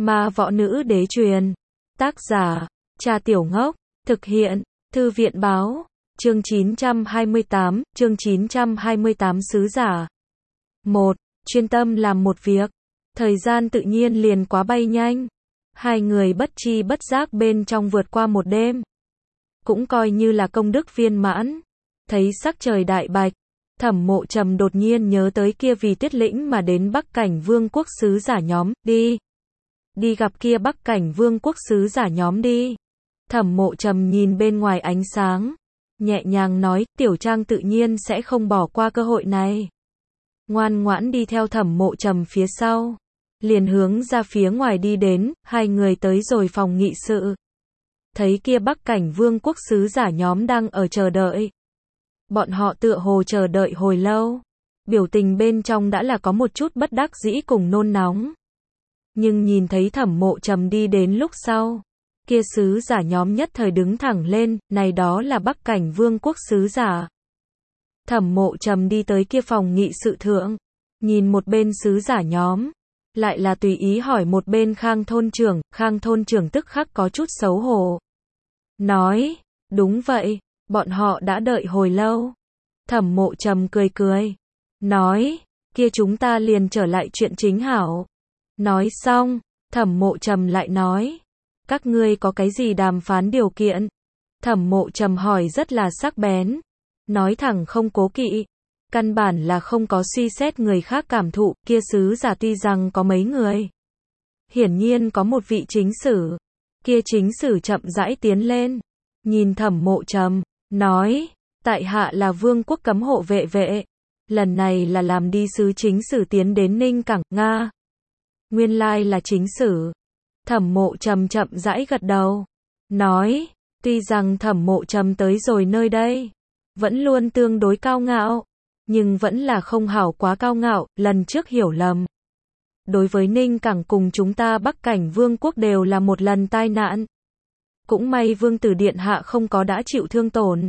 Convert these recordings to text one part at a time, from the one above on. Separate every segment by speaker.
Speaker 1: Ma võ nữ đế truyền. Tác giả, Trà Tiểu Ngốc. Thực hiện, Thư viện báo. Chương 928, chương 928 sứ giả. 1. Chuyên tâm làm một việc. Thời gian tự nhiên liền quá bay nhanh. Hai người bất chi bất giác bên trong vượt qua một đêm. Cũng coi như là công đức viên mãn. Thấy sắc trời đại bạch, Thẩm Mộ Trầm đột nhiên nhớ tới kia vì Tuyết Lĩnh mà đến Bắc Cảnh Vương quốc sứ giả nhóm, đi gặp kia Bắc Cảnh Vương quốc sứ giả nhóm đi. Thẩm Mộ Trầm nhìn bên ngoài ánh sáng, nhẹ nhàng nói, Tiểu Trang tự nhiên sẽ không bỏ qua cơ hội này. Ngoan ngoãn đi theo Thẩm Mộ Trầm phía sau, liền hướng ra phía ngoài đi đến. Hai người tới rồi phòng nghị sự, thấy kia Bắc Cảnh Vương quốc sứ giả nhóm đang ở chờ đợi. Bọn họ tựa hồ chờ đợi hồi lâu, biểu tình bên trong đã là có một chút bất đắc dĩ cùng nôn nóng. Nhưng nhìn thấy Thẩm Mộ Trầm đi đến lúc sau, kia sứ giả nhóm nhất thời đứng thẳng lên, này đó là Bắc Cảnh Vương quốc sứ giả. Thẩm Mộ Trầm đi tới kia phòng nghị sự thượng, nhìn một bên sứ giả nhóm, lại là tùy ý hỏi một bên Khang thôn trưởng tức khắc có chút xấu hổ. Nói, đúng vậy, bọn họ đã đợi hồi lâu. Thẩm Mộ Trầm cười cười, nói, kia chúng ta liền trở lại chuyện chính hảo. Nói xong, Thẩm Mộ Trầm lại nói, các ngươi có cái gì đàm phán điều kiện? Thẩm Mộ Trầm hỏi rất là sắc bén, nói thẳng không cố kỵ, căn bản là không có suy xét người khác cảm thụ. Kia sứ giả tuy rằng có mấy người, hiển nhiên có một vị chính sử. Kia chính sử chậm rãi tiến lên, nhìn Thẩm Mộ Trầm, nói, tại hạ là Vương quốc cấm hộ vệ, lần này là làm đi sứ chính sử tiến đến Ninh Cảng, Nga. Nguyên lai là chính sử. Thẩm Mộ Trầm chậm rãi gật đầu, nói, tuy rằng Thẩm Mộ Trầm tới rồi nơi đây, vẫn luôn tương đối cao ngạo, nhưng vẫn là không hảo quá cao ngạo. Lần trước hiểu lầm, đối với Ninh Cảng cùng chúng ta Bắc Cảnh Vương quốc đều là một lần tai nạn. Cũng may Vương tử điện hạ không có đã chịu thương tổn.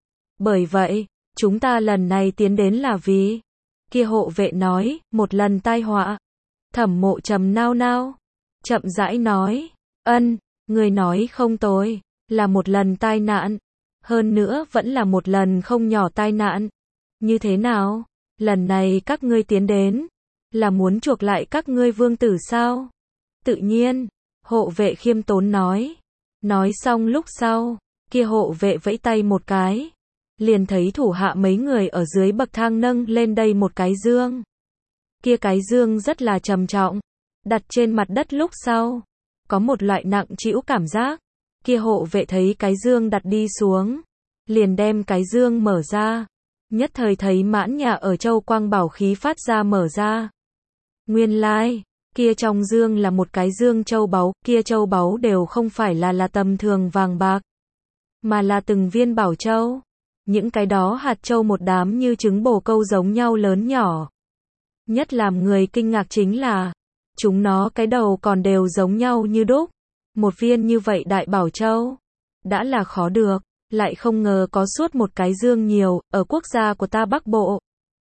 Speaker 1: Bởi vậy, chúng ta lần này tiến đến là vì, kia hộ vệ nói, một lần tai họa. Thẩm Mộ Trầm nao nao, chậm rãi nói, người nói không tồi, là một lần tai nạn, hơn nữa vẫn là một lần không nhỏ tai nạn. Như thế nào? Lần này các ngươi tiến đến, là muốn chuộc lại các ngươi vương tử sao? Tự nhiên, hộ vệ khiêm tốn nói. Nói xong lúc sau, kia hộ vệ vẫy tay một cái, liền thấy thủ hạ mấy người ở dưới bậc thang nâng lên đây một cái dương. Kia cái dương rất là trầm trọng, đặt trên mặt đất lúc sau, có một loại nặng trĩu cảm giác. Kia hộ vệ thấy cái dương đặt đi xuống, liền đem cái dương mở ra, nhất thời thấy mãn nhà ở châu quang bảo khí phát ra mở ra. Nguyên lai, kia trong dương là một cái dương châu báu, kia châu báu đều không phải là tầm thường vàng bạc, mà là từng viên bảo châu. Những cái đó hạt châu một đám như trứng bồ câu giống nhau lớn nhỏ. Nhất làm người kinh ngạc chính là, chúng nó cái đầu còn đều giống nhau như đúc. Một viên như vậy đại bảo châu, đã là khó được, lại không ngờ có suốt một cái dương nhiều. Ở quốc gia của ta Bắc Bộ,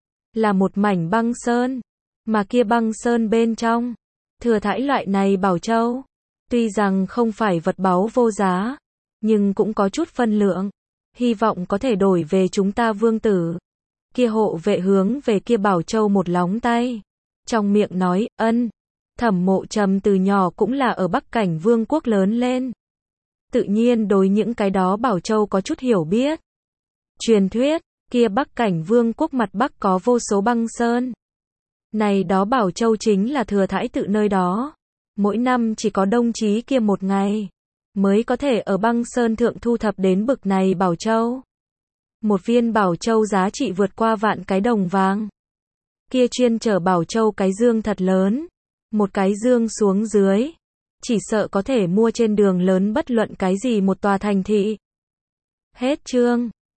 Speaker 1: là một mảnh băng sơn, mà kia băng sơn bên trong, thừa thãi loại này bảo châu. Tuy rằng không phải vật báu vô giá, nhưng cũng có chút phân lượng, hy vọng có thể đổi về chúng ta vương tử. Kia hộ vệ hướng về kia bảo châu một lóng tay, trong miệng nói, Thẩm Mộ Trầm từ nhỏ cũng là ở Bắc Cảnh Vương quốc lớn lên, tự nhiên đối những cái đó bảo châu có chút hiểu biết. Truyền thuyết, kia Bắc Cảnh Vương quốc mặt Bắc có vô số băng sơn. Này đó bảo châu chính là thừa thãi tự nơi đó. Mỗi năm chỉ có đông chí kia một ngày, mới có thể ở băng sơn thượng thu thập đến bực này bảo châu. Một viên bảo châu giá trị vượt qua vạn cái đồng vàng. Kia chuyên chở bảo châu cái dương thật lớn, một cái dương xuống dưới, chỉ sợ có thể mua trên đường lớn bất luận cái gì một tòa thành thị. Hết chương.